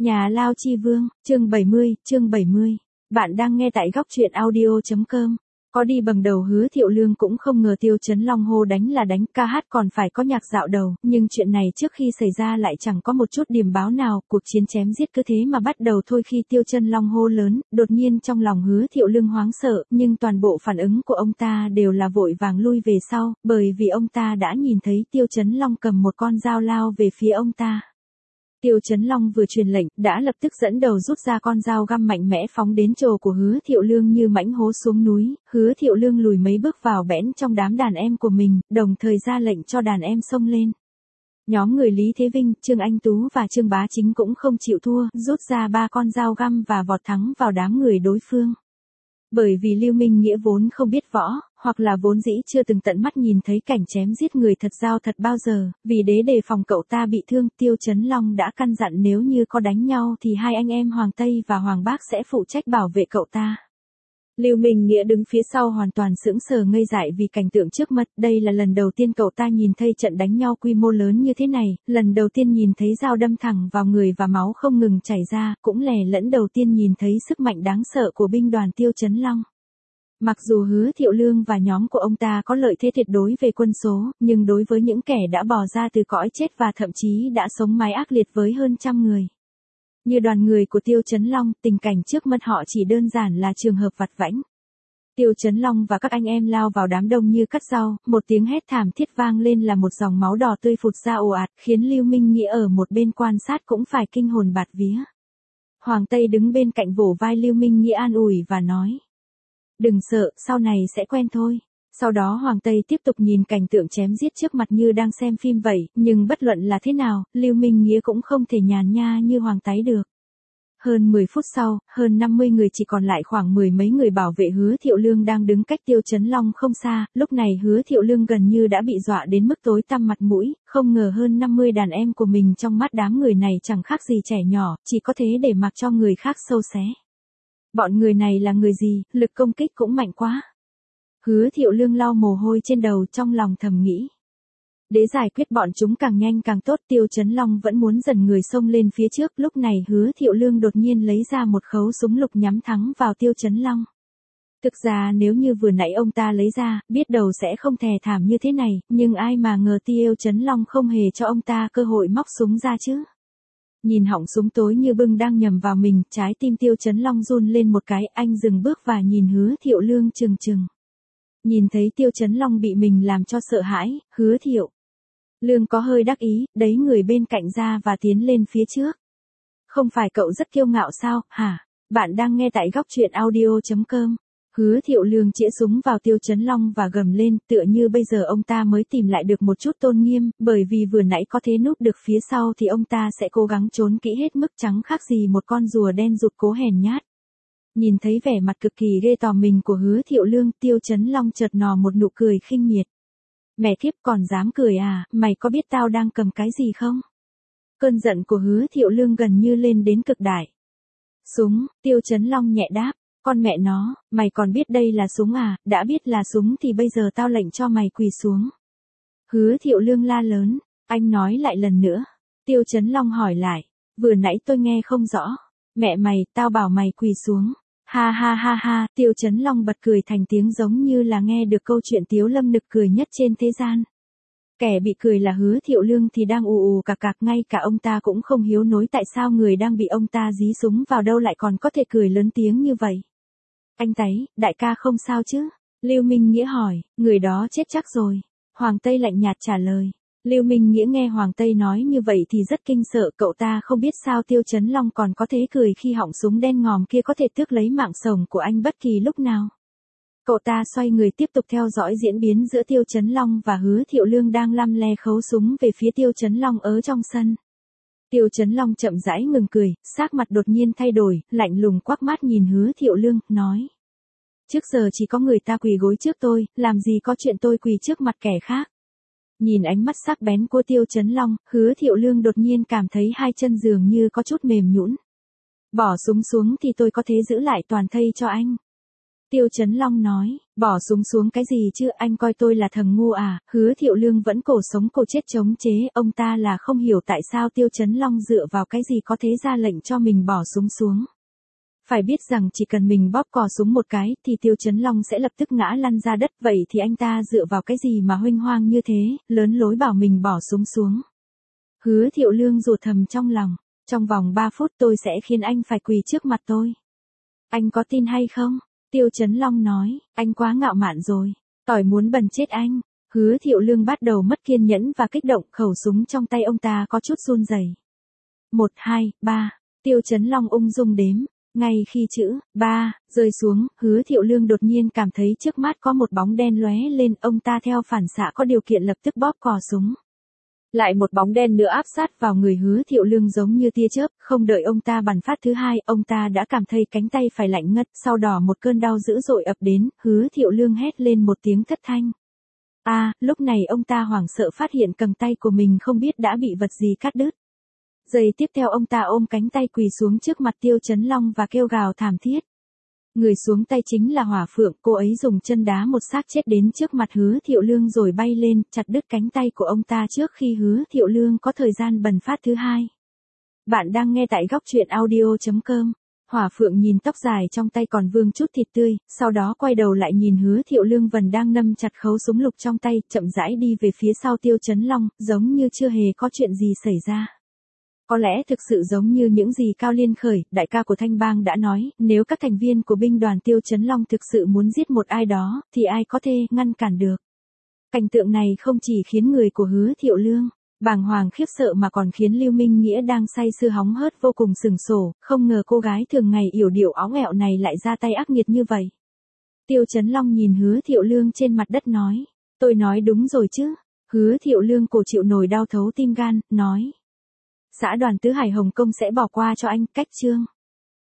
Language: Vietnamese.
Nhà Lao Chi Vương, chương 70. Bạn đang nghe tại góc truyện audio.com. Có đi bằng đầu Hứa Thiệu Lương cũng không ngờ Tiêu Chấn Long hô đánh là đánh, ca hát còn phải có nhạc dạo đầu, nhưng chuyện này trước khi xảy ra lại chẳng có một chút điểm báo nào, cuộc chiến chém giết cứ thế mà bắt đầu thôi. Khi Tiêu Chấn Long hô lớn, đột nhiên trong lòng Hứa Thiệu Lương hoảng sợ, nhưng toàn bộ phản ứng của ông ta đều là vội vàng lui về sau, bởi vì ông ta đã nhìn thấy Tiêu Chấn Long cầm một con dao lao về phía ông ta. Tiêu Chấn Long vừa truyền lệnh, đã lập tức dẫn đầu rút ra con dao găm mạnh mẽ phóng đến trồ của Hứa Thiệu Lương như mãnh hố xuống núi. Hứa Thiệu Lương lùi mấy bước vào bẽn trong đám đàn em của mình, đồng thời ra lệnh cho đàn em xông lên. Nhóm người Lý Thế Vinh, Trương Anh Tú và Trương Bá Chính cũng không chịu thua, rút ra 3 con dao găm và vọt thẳng vào đám người đối phương. Bởi vì Lưu Minh Nghĩa vốn không biết võ, hoặc là vốn dĩ chưa từng tận mắt nhìn thấy cảnh chém giết người thật giao thật bao giờ, vì đề phòng cậu ta bị thương, Tiêu Chấn Long đã căn dặn nếu như có đánh nhau thì hai anh em Hoàng Tây và Hoàng Bác sẽ phụ trách bảo vệ cậu ta. Lưu Minh Nghĩa đứng phía sau hoàn toàn sững sờ ngây dại vì cảnh tượng trước mắt, đây là lần đầu tiên cậu ta nhìn thấy trận đánh nhau quy mô lớn như thế này, lần đầu tiên nhìn thấy dao đâm thẳng vào người và máu không ngừng chảy ra, cũng lè lẫn đầu tiên nhìn thấy sức mạnh đáng sợ của binh đoàn Tiêu Chấn Long. Mặc dù Hứa Thiệu Lương và nhóm của ông ta có lợi thế tuyệt đối về quân số, nhưng đối với những kẻ đã bò ra từ cõi chết và thậm chí đã sống mái ác liệt với hơn trăm người. Như đoàn người của Tiêu Chấn Long, tình cảnh trước mắt họ chỉ đơn giản là trường hợp vặt vãnh. Tiêu Chấn Long và các anh em lao vào đám đông như cắt rau, một tiếng hét thảm thiết vang lên là một dòng máu đỏ tươi phụt ra ồ ạt, khiến Lưu Minh Nghĩa ở một bên quan sát cũng phải kinh hồn bạt vía. Hoàng Tây đứng bên cạnh vỗ vai Lưu Minh Nghĩa an ủi và nói: "Đừng sợ, sau này sẽ quen thôi." Sau đó Hoàng Tây tiếp tục nhìn cảnh tượng chém giết trước mặt như đang xem phim vậy, nhưng bất luận là thế nào, Lưu Minh Nghĩa cũng không thể nhàn nha như Hoàng Tái được. Hơn 10 phút sau, hơn 50 người chỉ còn lại khoảng mười mấy người bảo vệ Hứa Thiệu Lương đang đứng cách Tiêu Chấn Long không xa, lúc này Hứa Thiệu Lương gần như đã bị dọa đến mức tối tăm mặt mũi, không ngờ hơn 50 đàn em của mình trong mắt đám người này chẳng khác gì trẻ nhỏ, chỉ có thế để mặc cho người khác sâu xé. Bọn người này là người gì, lực công kích cũng mạnh quá. Hứa Thiệu Lương lau mồ hôi trên đầu trong lòng thầm nghĩ. Để giải quyết bọn chúng càng nhanh càng tốt, Tiêu Chấn Long vẫn muốn dần người xông lên phía trước, lúc này Hứa Thiệu Lương đột nhiên lấy ra một khẩu súng lục nhắm thẳng vào Tiêu Chấn Long. Thực ra nếu như vừa nãy ông ta lấy ra, biết đầu sẽ không thè thảm như thế này, nhưng ai mà ngờ Tiêu Chấn Long không hề cho ông ta cơ hội móc súng ra chứ. Nhìn họng súng tối như bưng đang nhằm vào mình, trái tim Tiêu Chấn Long run lên một cái, anh dừng bước và nhìn Hứa Thiệu Lương chừng chừng. Nhìn thấy Tiêu Chấn Long bị mình làm cho sợ hãi, Hứa Thiệu Lương có hơi đắc ý, đẩy người bên cạnh ra và tiến lên phía trước. "Không phải cậu rất kiêu ngạo sao, hả?" Bạn đang nghe tại góc truyện audio.com. Hứa Thiệu Lương chĩa súng vào Tiêu Chấn Long và gầm lên, tựa như bây giờ ông ta mới tìm lại được một chút tôn nghiêm, bởi vì vừa nãy có thế núp được phía sau thì ông ta sẽ cố gắng trốn kỹ hết mức, chẳng khác gì một con rùa đen rụt cố hèn nhát. Nhìn thấy vẻ mặt cực kỳ ghê tởm mình của Hứa Thiệu Lương, Tiêu Chấn Long chợt nở một nụ cười khinh miệt. "Mẹ kiếp, còn dám cười à, mày có biết tao đang cầm cái gì không?" Cơn giận của Hứa Thiệu Lương gần như lên đến cực đại. "Súng." Tiêu Chấn Long nhẹ đáp. "Con mẹ nó, mày còn biết đây là súng à, đã biết là súng thì bây giờ tao lệnh cho mày quỳ xuống." Hứa Thiệu Lương la lớn. "Anh nói lại lần nữa." Tiêu Chấn Long hỏi lại. "Vừa nãy tôi nghe không rõ." "Mẹ mày, tao bảo mày quỳ xuống." Ha ha ha ha, Tiêu Chấn Long bật cười thành tiếng giống như là nghe được câu chuyện tiếu lâm nực cười nhất trên thế gian. Kẻ bị cười là Hứa Thiệu Lương thì đang ù ù cạc cạc, ngay cả ông ta cũng không hiếu nối tại sao người đang bị ông ta dí súng vào đâu lại còn có thể cười lớn tiếng như vậy. "Anh Táy, đại ca không sao chứ?" Lưu Minh Nghĩa hỏi. "Người đó chết chắc rồi." Hoàng Tây lạnh nhạt trả lời. Lưu Minh Nghĩa nghe Hoàng Tây nói như vậy thì rất kinh sợ, cậu ta không biết sao Tiêu Chấn Long còn có thể cười khi họng súng đen ngòm kia có thể tước lấy mạng sống của anh bất kỳ lúc nào. Cậu ta xoay người tiếp tục theo dõi diễn biến giữa Tiêu Chấn Long và Hứa Thiệu Lương đang lăm le khấu súng về phía Tiêu Chấn Long ở trong sân. Tiêu Chấn Long chậm rãi ngừng cười, sắc mặt đột nhiên thay đổi, lạnh lùng quắc mắt nhìn Hứa Thiệu Lương, nói: "Trước giờ chỉ có người ta quỳ gối trước tôi, làm gì có chuyện tôi quỳ trước mặt kẻ khác." Nhìn ánh mắt sắc bén của Tiêu Chấn Long, Hứa Thiệu Lương đột nhiên cảm thấy hai chân dường như có chút mềm nhũn. "Bỏ súng xuống thì tôi có thể giữ lại toàn thây cho anh." Tiêu Chấn Long nói. Bỏ súng xuống cái gì chứ, anh coi tôi là thằng ngu à, Hứa Thiệu Lương vẫn cổ sống cổ chết chống chế, ông ta là không hiểu tại sao Tiêu Chấn Long dựa vào cái gì có thế ra lệnh cho mình bỏ súng xuống. Phải biết rằng chỉ cần mình bóp cò súng một cái thì Tiêu Chấn Long sẽ lập tức ngã lăn ra đất, vậy thì anh ta dựa vào cái gì mà huênh hoang như thế, lớn lối bảo mình bỏ súng xuống. Hứa Thiệu Lương rủa thầm trong lòng, trong vòng 3 phút tôi sẽ khiến anh phải quỳ trước mặt tôi. Anh có tin hay không? Tiêu Chấn Long nói, anh quá ngạo mạn rồi, tỏi muốn bần chết anh. Hứa Thiệu Lương bắt đầu mất kiên nhẫn và kích động, khẩu súng trong tay ông ta có chút run rẩy. 1, 2, 3, Tiêu Chấn Long ung dung đếm. Ngay khi chữ 3 rơi xuống, Hứa Thiệu Lương đột nhiên cảm thấy trước mắt có một bóng đen lóe lên, ông ta theo phản xạ có điều kiện lập tức bóp cò súng. Lại một bóng đen nữa áp sát vào người Hứa Thiệu Lương giống như tia chớp, không đợi ông ta bắn phát thứ hai, ông ta đã cảm thấy cánh tay phải lạnh ngắt, sau đó một cơn đau dữ dội ập đến, Hứa Thiệu Lương hét lên một tiếng thất thanh. Lúc này ông ta hoảng sợ phát hiện cẳng tay của mình không biết đã bị vật gì cắt đứt. Giây tiếp theo ông ta ôm cánh tay quỳ xuống trước mặt Tiêu Chấn Long và kêu gào thảm thiết. Người xuống tay chính là Hỏa Phượng, cô ấy dùng chân đá một xác chết đến trước mặt Hứa Thiệu Lương rồi bay lên, chặt đứt cánh tay của ông ta trước khi Hứa Thiệu Lương có thời gian bần phát thứ hai. Bạn đang nghe tại góc truyện audio.com. Hỏa Phượng nhìn tóc dài trong tay còn vương chút thịt tươi, sau đó quay đầu lại nhìn Hứa Thiệu Lương vẫn đang nâm chặt khẩu súng lục trong tay, chậm rãi đi về phía sau Tiêu Chấn Long, giống như chưa hề có chuyện gì xảy ra. Có lẽ thực sự giống như những gì Cao Liên Khởi, đại ca của Thanh Bang đã nói, nếu các thành viên của binh đoàn Tiêu Chấn Long thực sự muốn giết một ai đó, thì ai có thể ngăn cản được. Cảnh tượng này không chỉ khiến người của Hứa Thiệu Lương bàng hoàng khiếp sợ mà còn khiến Lưu Minh Nghĩa đang say sưa hóng hớt vô cùng sừng sổ, không ngờ cô gái thường ngày yểu điệu óng ẹo này lại ra tay ác nghiệt như vậy. Tiêu Chấn Long nhìn Hứa Thiệu Lương trên mặt đất nói, tôi nói đúng rồi chứ. Hứa Thiệu Lương cổ chịu nổi đau thấu tim gan, nói. Xã đoàn Tứ Hải Hồng Kông sẽ bỏ qua cho anh, cách chương.